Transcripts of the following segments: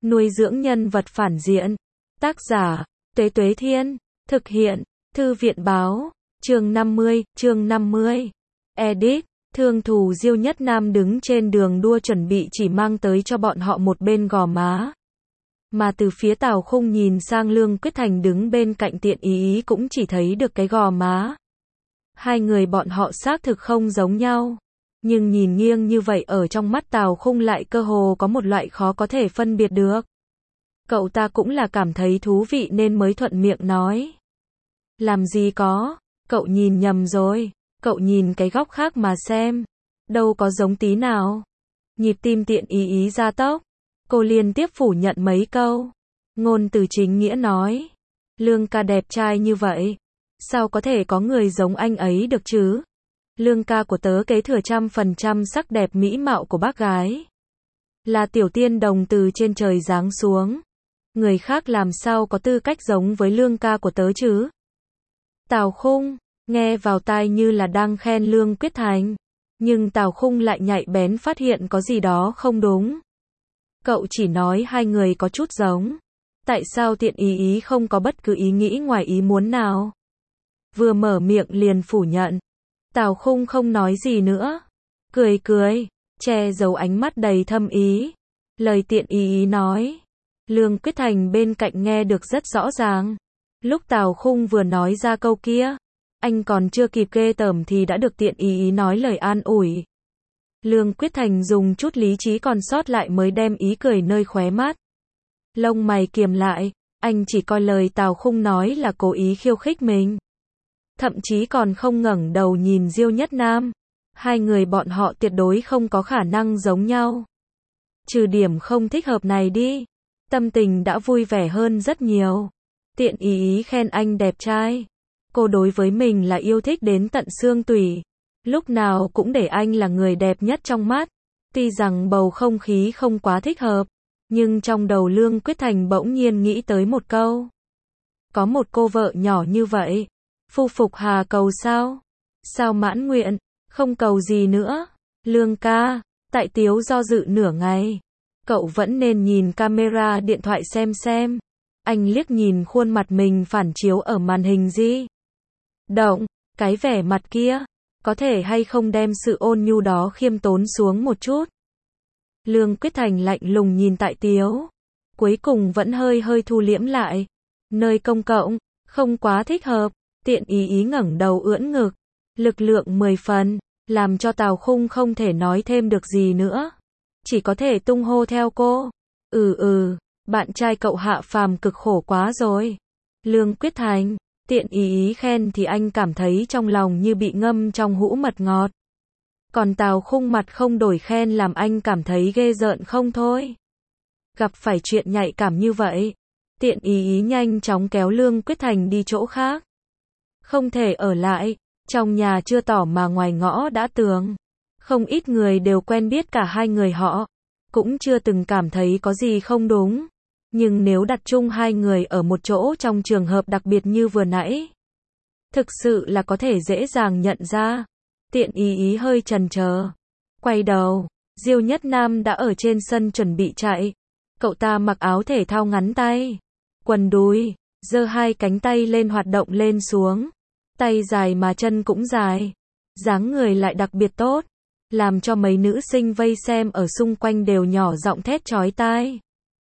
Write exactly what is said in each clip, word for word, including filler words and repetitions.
Nuôi dưỡng nhân vật phản diện. Tác giả, Tuế Tuế Thiên. Thực hiện, Thư viện Báo. Chương năm mươi, chương năm mươi. Edit, Thương thù Diêu Nhất Nam đứng trên đường đua chuẩn bị chỉ mang tới cho bọn họ một bên gò má. Mà từ phía Tào Khung nhìn sang Lương Quyết Thành đứng bên cạnh Tiện Ý Ý cũng chỉ thấy được cái gò má. Hai người bọn họ xác thực không giống nhau. Nhưng nhìn nghiêng như vậy ở trong mắt Tào Khung lại cơ hồ có một loại khó có thể phân biệt được. Cậu ta cũng là cảm thấy thú vị nên mới thuận miệng nói. Làm gì có, cậu nhìn nhầm rồi, cậu nhìn cái góc khác mà xem. Đâu có giống tí nào. Nhịp tim Tiện Ý Ý gia tốc. Cô liên tiếp phủ nhận mấy câu. Ngôn từ chính nghĩa nói. Lương ca đẹp trai như vậy. Sao có thể có người giống anh ấy được chứ? Lương ca của tớ kế thừa trăm phần trăm sắc đẹp mỹ mạo của bác gái. Là tiểu tiên đồng từ trên trời giáng xuống. Người khác làm sao có tư cách giống với lương ca của tớ chứ? Tào Khung, nghe vào tai như là đang khen Lương Quyết Thành. Nhưng Tào Khung lại nhạy bén phát hiện có gì đó không đúng. Cậu chỉ nói hai người có chút giống. Tại sao Tiện Ý Ý không có bất cứ ý nghĩ ngoài ý muốn nào? Vừa mở miệng liền phủ nhận. Tào Khung không nói gì nữa. Cười cười, che giấu ánh mắt đầy thâm ý. Lời Tiện Ý Ý nói. Lương Quyết Thành bên cạnh nghe được rất rõ ràng. Lúc Tào Khung vừa nói ra câu kia, anh còn chưa kịp ghê tởm thì đã được Tiện Ý Ý nói lời an ủi. Lương Quyết Thành dùng chút lý trí còn sót lại mới đem ý cười nơi khóe mắt. Lông mày kiềm lại, anh chỉ coi lời Tào Khung nói là cố ý khiêu khích mình. Thậm chí còn không ngẩng đầu nhìn Diêu Nhất Nam. Hai người bọn họ tuyệt đối không có khả năng giống nhau. Trừ điểm không thích hợp này đi. Tâm tình đã vui vẻ hơn rất nhiều. Tiện Ý Ý khen anh đẹp trai. Cô đối với mình là yêu thích đến tận xương tủy. Lúc nào cũng để anh là người đẹp nhất trong mắt. Tuy rằng bầu không khí không quá thích hợp. Nhưng trong đầu Lương Quyết Thành bỗng nhiên nghĩ tới một câu. Có một cô vợ nhỏ như vậy. Phu phục hà cầu sao? Sao mãn nguyện? Không cầu gì nữa. Lương ca, tại Tiếu do dự nửa ngày. Cậu vẫn nên nhìn camera điện thoại xem xem. Anh liếc nhìn khuôn mặt mình phản chiếu ở màn hình di động. Cái vẻ mặt kia. Có thể hay không đem sự ôn nhu đó khiêm tốn xuống một chút. Lương Quyết Thành lạnh lùng nhìn tại Tiếu. Cuối cùng vẫn hơi hơi thu liễm lại. Nơi công cộng, không quá thích hợp. Tiện Ý Ý ngẩng đầu ưỡn ngực. Lực lượng mười phần. Làm cho Tào Khung không thể nói thêm được gì nữa. Chỉ có thể tung hô theo cô. Ừ ừ, bạn trai cậu hạ phàm cực khổ quá rồi. Lương Quyết Thành, Tiện Ý Ý khen thì anh cảm thấy trong lòng như bị ngâm trong hũ mật ngọt. Còn Tào Khung mặt không đổi khen làm anh cảm thấy ghê rợn không thôi. Gặp phải chuyện nhạy cảm như vậy, Tiện Ý Ý nhanh chóng kéo Lương Quyết Thành đi chỗ khác. Không thể ở lại, trong nhà chưa tỏ mà ngoài ngõ đã tường. Không ít người đều quen biết cả hai người họ, cũng chưa từng cảm thấy có gì không đúng. Nhưng nếu đặt chung hai người ở một chỗ trong trường hợp đặc biệt như vừa nãy, thực sự là có thể dễ dàng nhận ra. Tiện Ý Ý hơi chần chờ. Quay đầu, Diêu Nhất Nam đã ở trên sân chuẩn bị chạy. Cậu ta mặc áo thể thao ngắn tay, quần đùi, giơ hai cánh tay lên hoạt động lên xuống. Tay dài mà chân cũng dài. Dáng người lại đặc biệt tốt. Làm cho mấy nữ sinh vây xem ở xung quanh đều nhỏ giọng thét chói tai.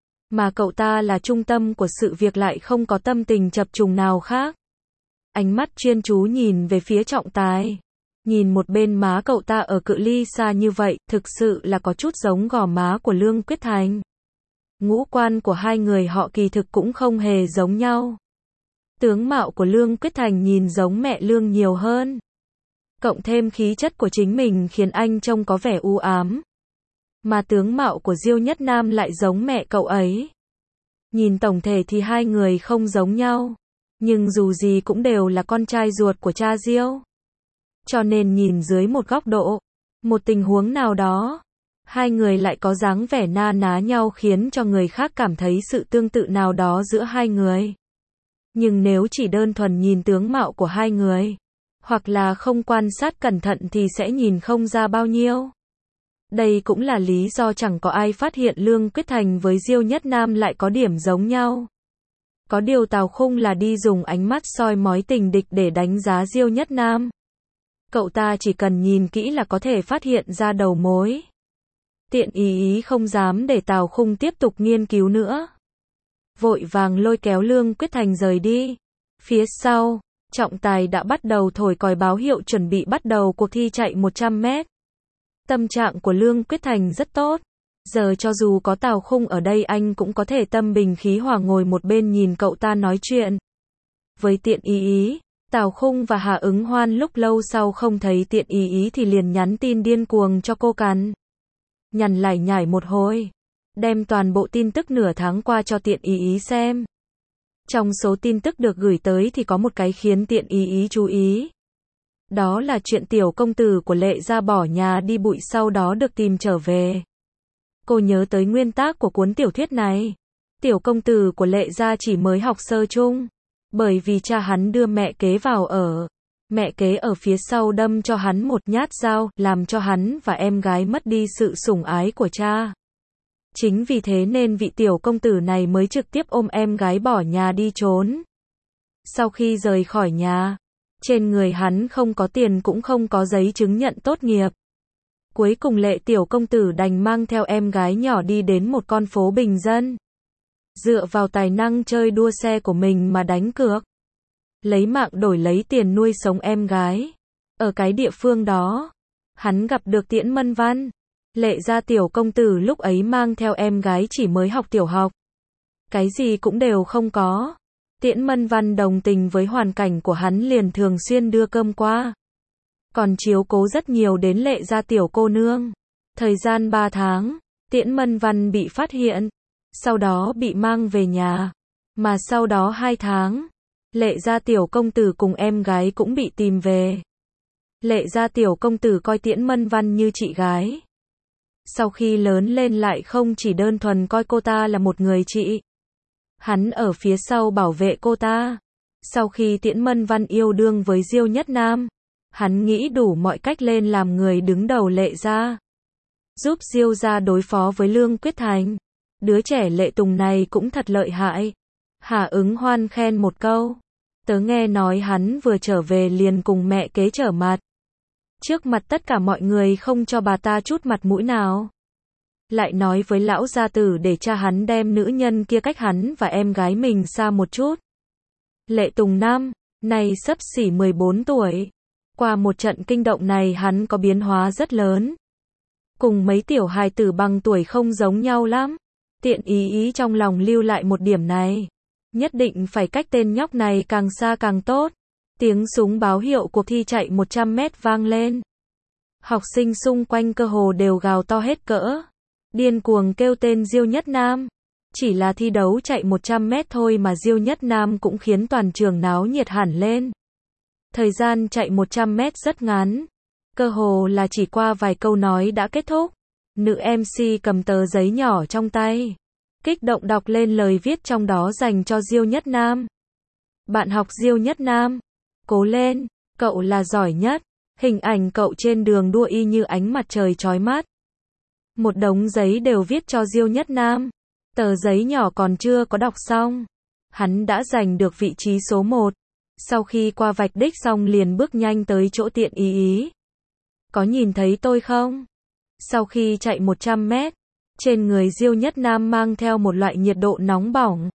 Mà cậu ta là trung tâm của sự việc lại không có tâm tình chập trùng nào khác. Ánh mắt chuyên chú nhìn về phía trọng tài. Nhìn một bên má cậu ta ở cự ly xa như vậy, thực sự là có chút giống gò má của Lương Quyết Thành. Ngũ quan của hai người họ kỳ thực cũng không hề giống nhau. Tướng mạo của Lương Quyết Thành nhìn giống mẹ Lương nhiều hơn. Cộng thêm khí chất của chính mình khiến anh trông có vẻ u ám. Mà tướng mạo của Diêu Nhất Nam lại giống mẹ cậu ấy. Nhìn tổng thể thì hai người không giống nhau. Nhưng dù gì cũng đều là con trai ruột của cha Diêu. Cho nên nhìn dưới một góc độ, một tình huống nào đó, hai người lại có dáng vẻ na ná nhau khiến cho người khác cảm thấy sự tương tự nào đó giữa hai người. Nhưng nếu chỉ đơn thuần nhìn tướng mạo của hai người, hoặc là không quan sát cẩn thận thì sẽ nhìn không ra bao nhiêu. Đây cũng là lý do chẳng có ai phát hiện Lương Quyết Thành với Diêu Nhất Nam lại có điểm giống nhau. Có điều Tào Khung là đi dùng ánh mắt soi mói tình địch để đánh giá Diêu Nhất Nam. Cậu ta chỉ cần nhìn kỹ là có thể phát hiện ra đầu mối. Tiện ý ý không dám để Tào Khung tiếp tục nghiên cứu nữa. Vội vàng lôi kéo Lương Quyết Thành rời đi. Phía sau, trọng tài đã bắt đầu thổi còi báo hiệu chuẩn bị bắt đầu cuộc thi chạy một trăm mét. Tâm trạng của Lương Quyết Thành rất tốt. Giờ cho dù có Tào Khung ở đây anh cũng có thể tâm bình khí hòa ngồi một bên nhìn cậu ta nói chuyện. Với Tiện ý ý, Tào Khung và Hà Ứng Hoan lúc lâu sau không thấy Tiện ý ý thì liền nhắn tin điên cuồng cho cô Cằn. Nhằn lải nhải một hồi, đem toàn bộ tin tức nửa tháng qua cho Tiện ý ý xem. Trong số tin tức được gửi tới thì có một cái khiến Tiện ý ý chú ý. Đó là chuyện tiểu công tử của Lệ Gia bỏ nhà đi bụi sau đó được tìm trở về. Cô nhớ tới nguyên tác của cuốn tiểu thuyết này. Tiểu công tử của Lệ Gia chỉ mới học sơ chung. Bởi vì cha hắn đưa mẹ kế vào ở. Mẹ kế ở phía sau đâm cho hắn một nhát dao, làm cho hắn và em gái mất đi sự sủng ái của cha. Chính vì thế nên vị tiểu công tử này mới trực tiếp ôm em gái bỏ nhà đi trốn. Sau khi rời khỏi nhà, trên người hắn không có tiền cũng không có giấy chứng nhận tốt nghiệp. Cuối cùng Lệ tiểu công tử đành mang theo em gái nhỏ đi đến một con phố bình dân. Dựa vào tài năng chơi đua xe của mình mà đánh cược. Lấy mạng đổi lấy tiền nuôi sống em gái. Ở cái địa phương đó, hắn gặp được Tiễn Mân Văn. Lệ Gia tiểu công tử lúc ấy mang theo em gái chỉ mới học tiểu học. Cái gì cũng đều không có. Tiễn Mân Văn đồng tình với hoàn cảnh của hắn liền thường xuyên đưa cơm qua. Còn chiếu cố rất nhiều đến Lệ Gia tiểu cô nương. Thời gian ba tháng, Tiễn Mân Văn bị phát hiện. Sau đó bị mang về nhà. Mà sau đó hai tháng, Lệ Gia tiểu công tử cùng em gái cũng bị tìm về. Lệ Gia tiểu công tử coi Tiễn Mân Văn như chị gái. Sau khi lớn lên lại không chỉ đơn thuần coi cô ta là một người chị. Hắn ở phía sau bảo vệ cô ta. Sau khi Tiễn Mân Văn yêu đương với Diêu Nhất Nam, hắn nghĩ đủ mọi cách lên làm người đứng đầu Lệ Gia. Giúp Diêu Gia đối phó với Lương Quyết Thành. Đứa trẻ Lệ Tùng này cũng thật lợi hại. Hà Ứng Hoan khen một câu. Tớ nghe nói hắn vừa trở về liền cùng mẹ kế trở mặt. Trước mặt tất cả mọi người không cho bà ta chút mặt mũi nào. Lại nói với lão gia tử để cha hắn đem nữ nhân kia cách hắn và em gái mình xa một chút. Lệ Tùng năm, nay xấp xỉ mười bốn tuổi. Qua một trận kinh động này hắn có biến hóa rất lớn. Cùng mấy tiểu hài tử bằng tuổi không giống nhau lắm. Tiện ý ý trong lòng lưu lại một điểm này. Nhất định phải cách tên nhóc này càng xa càng tốt. Tiếng súng báo hiệu cuộc thi chạy một trăm mét vang lên. Học sinh xung quanh cơ hồ đều gào to hết cỡ. Điên cuồng kêu tên Diêu Nhất Nam. Chỉ là thi đấu chạy một trăm mét thôi mà Diêu Nhất Nam cũng khiến toàn trường náo nhiệt hẳn lên. Thời gian chạy một trăm mét rất ngắn. Cơ hồ là chỉ qua vài câu nói đã kết thúc. Nữ em xê cầm tờ giấy nhỏ trong tay. Kích động đọc lên lời viết trong đó dành cho Diêu Nhất Nam. Bạn học Diêu Nhất Nam. Cố lên, cậu là giỏi nhất. Hình ảnh cậu trên đường đua y như ánh mặt trời chói mắt. Một đống giấy đều viết cho Diêu Nhất Nam. Tờ giấy nhỏ còn chưa có đọc xong. Hắn đã giành được vị trí số một. Sau khi qua vạch đích xong liền bước nhanh tới chỗ Tiện ý ý. Có nhìn thấy tôi không? Sau khi chạy một trăm mét, trên người Diêu Nhất Nam mang theo một loại nhiệt độ nóng bỏng.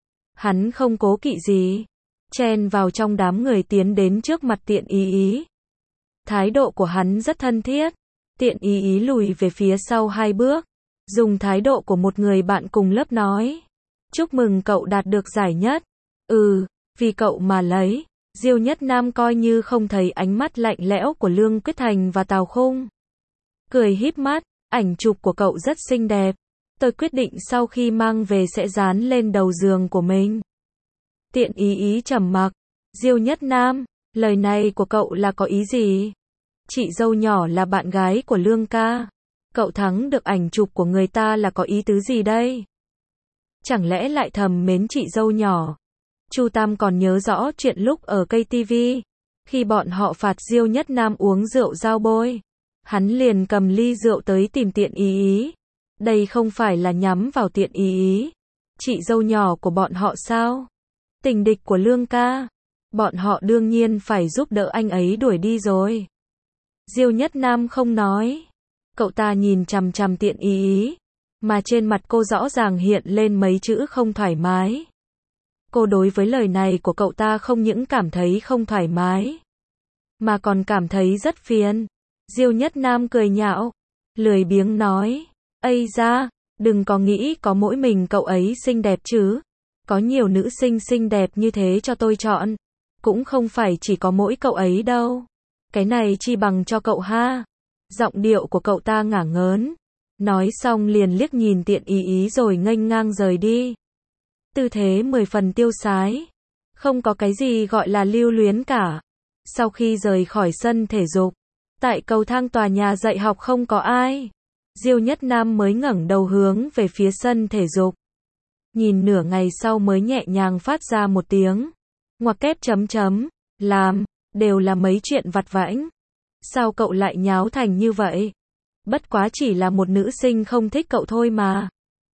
Hắn không cố kỵ gì. Chen vào trong đám người tiến đến trước mặt Tiện ý ý. Thái độ của hắn rất thân thiết. Tiện ý ý lùi về phía sau hai bước. Dùng thái độ của một người bạn cùng lớp nói. Chúc mừng cậu đạt được giải nhất. Ừ, vì cậu mà lấy. Diêu Nhất Nam coi như không thấy ánh mắt lạnh lẽo của Lương Quyết Thành và Tào Khung. Cười híp mắt, ảnh chụp của cậu rất xinh đẹp. Tôi quyết định sau khi mang về sẽ dán lên đầu giường của mình. Tiện ý ý trầm mặc. Diêu Nhất Nam, lời này của cậu là có ý gì? Chị dâu nhỏ là bạn gái của Lương ca. Cậu thắng được ảnh chụp của người ta là có ý tứ gì đây? Chẳng lẽ lại thầm mến chị dâu nhỏ? Chu Tam còn nhớ rõ chuyện lúc ở cây ti vi. Khi bọn họ phạt Diêu Nhất Nam uống rượu dao bôi. Hắn liền cầm ly rượu tới tìm Tiện Ý Ý. Đây không phải là nhắm vào Tiện Ý Ý, chị dâu nhỏ của bọn họ sao? Tình địch của Lương ca. Bọn họ đương nhiên phải giúp đỡ anh ấy đuổi đi rồi. Diêu Nhất Nam không nói. Cậu ta nhìn chằm chằm Tiện Ý Ý, mà trên mặt cô rõ ràng hiện lên mấy chữ không thoải mái. Cô đối với lời này của cậu ta không những cảm thấy không thoải mái, mà còn cảm thấy rất phiền. Diêu Nhất Nam cười nhạo, lười biếng nói, ây da, đừng có nghĩ có mỗi mình cậu ấy xinh đẹp chứ. Có nhiều nữ sinh xinh đẹp như thế cho tôi chọn. Cũng không phải chỉ có mỗi cậu ấy đâu. Cái này chi bằng cho cậu ha. Giọng điệu của cậu ta ngả ngớn. Nói xong liền liếc nhìn Tiện Ý Ý rồi nghênh ngang rời đi. Tư thế mười phần tiêu sái. Không có cái gì gọi là lưu luyến cả. Sau khi rời khỏi sân thể dục, tại cầu thang tòa nhà dạy học không có ai. Diêu Nhất Nam mới ngẩng đầu hướng về phía sân thể dục. Nhìn nửa ngày sau mới nhẹ nhàng phát ra một tiếng. Ngoặc kép chấm chấm. Làm, đều là mấy chuyện vặt vãnh. Sao cậu lại nháo thành như vậy? Bất quá chỉ là một nữ sinh không thích cậu thôi mà.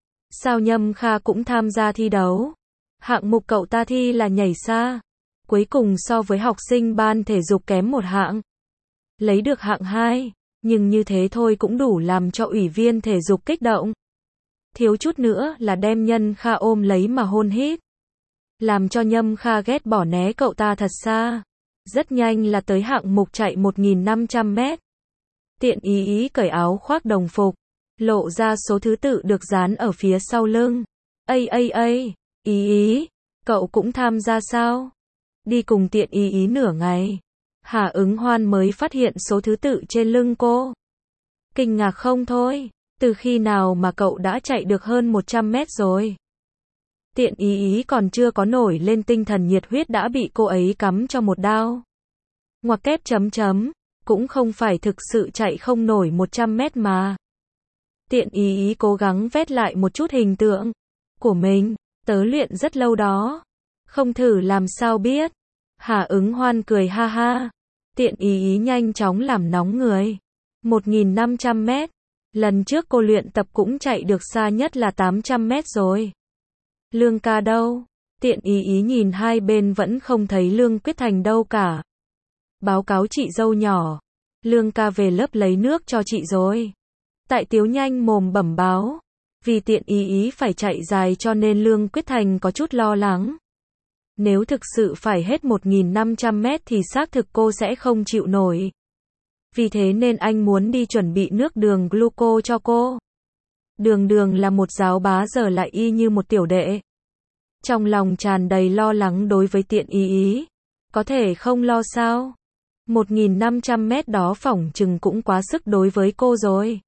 Sao Nhâm Kha cũng tham gia thi đấu? Hạng mục cậu ta thi là nhảy xa. Cuối cùng so với học sinh ban thể dục kém một hạng. Lấy được hạng hai. Nhưng như thế thôi cũng đủ làm cho ủy viên thể dục kích động. Thiếu chút nữa là đem Nhân Kha ôm lấy mà hôn hít. Làm cho Nhâm Kha ghét bỏ né cậu ta thật xa. Rất nhanh là tới hạng mục chạy một nghìn năm trăm mét. Tiện Ý Ý cởi áo khoác đồng phục, lộ ra số thứ tự được dán ở phía sau lưng. Ây ây ây, Ý Ý, cậu cũng tham gia sao? Đi cùng Tiện Ý Ý nửa ngày, Hà Ứng Hoan mới phát hiện số thứ tự trên lưng cô. Kinh ngạc không thôi, từ khi nào mà cậu đã chạy được hơn một trăm mét rồi? Tiện Ý Ý còn chưa có nổi lên tinh thần nhiệt huyết đã bị cô ấy cắm cho một đao. Ngoặc kép chấm chấm, cũng không phải thực sự chạy không nổi một trăm mét mà. Tiện Ý Ý cố gắng vét lại một chút hình tượng của mình, tớ luyện rất lâu đó. Không thử làm sao biết. Hà Ứng Hoan cười ha ha. Tiện Ý Ý nhanh chóng làm nóng người. một nghìn năm trăm mét. Lần trước cô luyện tập cũng chạy được xa nhất là tám trăm mét rồi. Lương ca đâu? Tiện Ý Ý nhìn hai bên vẫn không thấy Lương Quyết Thành đâu cả. Báo cáo chị dâu nhỏ. Lương ca về lớp lấy nước cho chị rồi. Tại Tiếu nhanh mồm bẩm báo. Vì Tiện Ý Ý phải chạy dài cho nên Lương Quyết Thành có chút lo lắng. Nếu thực sự phải hết một nghìn năm trăm mét thì xác thực cô sẽ không chịu nổi. Vì thế nên anh muốn đi chuẩn bị nước đường gluco cho cô. Đường Đường là một giáo bá giờ lại y như một tiểu đệ. Trong lòng tràn đầy lo lắng đối với Tiện Ý Ý. Có thể không lo sao? một nghìn năm trăm mét đó phỏng chừng cũng quá sức đối với cô rồi.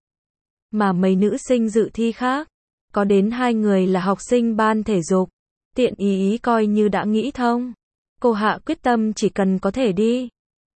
Mà mấy nữ sinh dự thi khác, có đến hai người là học sinh ban thể dục. Tiện Ý Ý coi như đã nghĩ thông. Cô hạ quyết tâm chỉ cần có thể đi.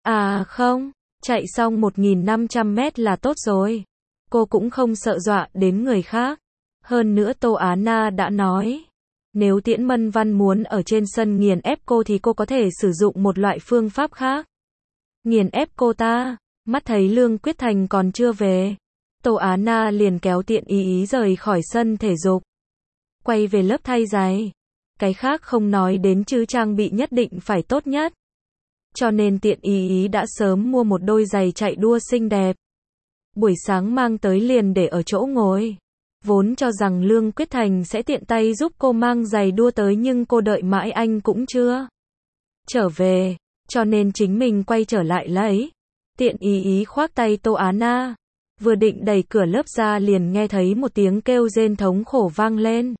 À không, chạy xong một nghìn năm trăm mét là tốt rồi. Cô cũng không sợ dọa đến người khác. Hơn nữa Tô Á Na đã nói, nếu Tiễn Mân Văn muốn ở trên sân nghiền ép cô thì cô có thể sử dụng một loại phương pháp khác. Nghiền ép cô ta. Mắt thấy Lương Quyết Thành còn chưa về, Tô Á Na liền kéo Tiện Ý Ý rời khỏi sân thể dục, quay về lớp thay giày. Cái khác không nói đến chứ trang bị nhất định phải tốt nhất. Cho nên Tiện Ý Ý đã sớm mua một đôi giày chạy đua xinh đẹp. Buổi sáng mang tới liền để ở chỗ ngồi. Vốn cho rằng Lương Quyết Thành sẽ tiện tay giúp cô mang giày đua tới nhưng cô đợi mãi anh cũng chưa trở về, cho nên chính mình quay trở lại lấy. Tiện Ý Ý khoác tay Tô Á Na, vừa định đẩy cửa lớp ra liền nghe thấy một tiếng kêu rên thống khổ vang lên.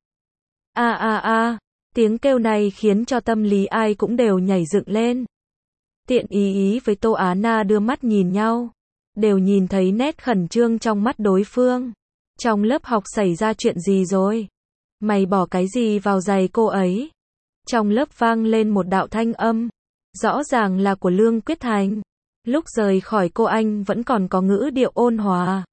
A a a, tiếng kêu này khiến cho tâm lý ai cũng đều nhảy dựng lên. Tiện Ý Ý với Tô Á Na đưa mắt nhìn nhau, đều nhìn thấy nét khẩn trương trong mắt đối phương. Trong lớp học xảy ra chuyện gì rồi? Mày bỏ cái gì vào giày cô ấy? Trong lớp vang lên một đạo thanh âm, rõ ràng là của Lương Quyết Thành. Lúc rời khỏi cô anh vẫn còn có ngữ điệu ôn hòa.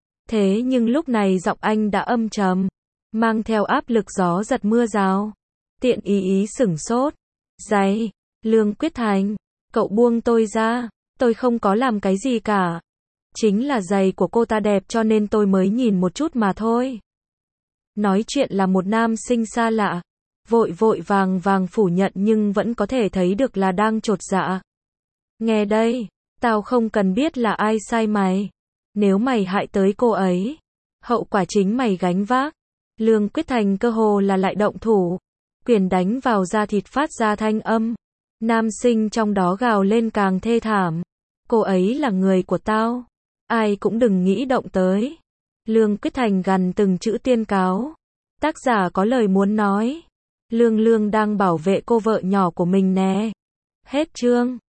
Thế nhưng lúc này giọng anh đã âm trầm, mang theo áp lực gió giật mưa rào. Tiện Ý Ý sửng sốt. Giày, Lương Quyết Thành, cậu buông tôi ra, tôi không có làm cái gì cả. Chính là giày của cô ta đẹp cho nên tôi mới nhìn một chút mà thôi. Nói chuyện là một nam sinh xa lạ, vội vội vàng vàng phủ nhận nhưng vẫn có thể thấy được là đang chột dạ. Nghe đây, tao không cần biết là ai sai mày. Nếu mày hại tới cô ấy, hậu quả chính mày gánh vác. Lương Quyết Thành cơ hồ là lại động thủ, quyền đánh vào da thịt phát ra thanh âm. Nam sinh trong đó gào lên càng thê thảm. Cô ấy là người của tao, ai cũng đừng nghĩ động tới. Lương Quyết Thành gằn từng chữ tiên cáo. Tác giả có lời muốn nói. Lương Lương đang bảo vệ cô vợ nhỏ của mình nè. Hết chương.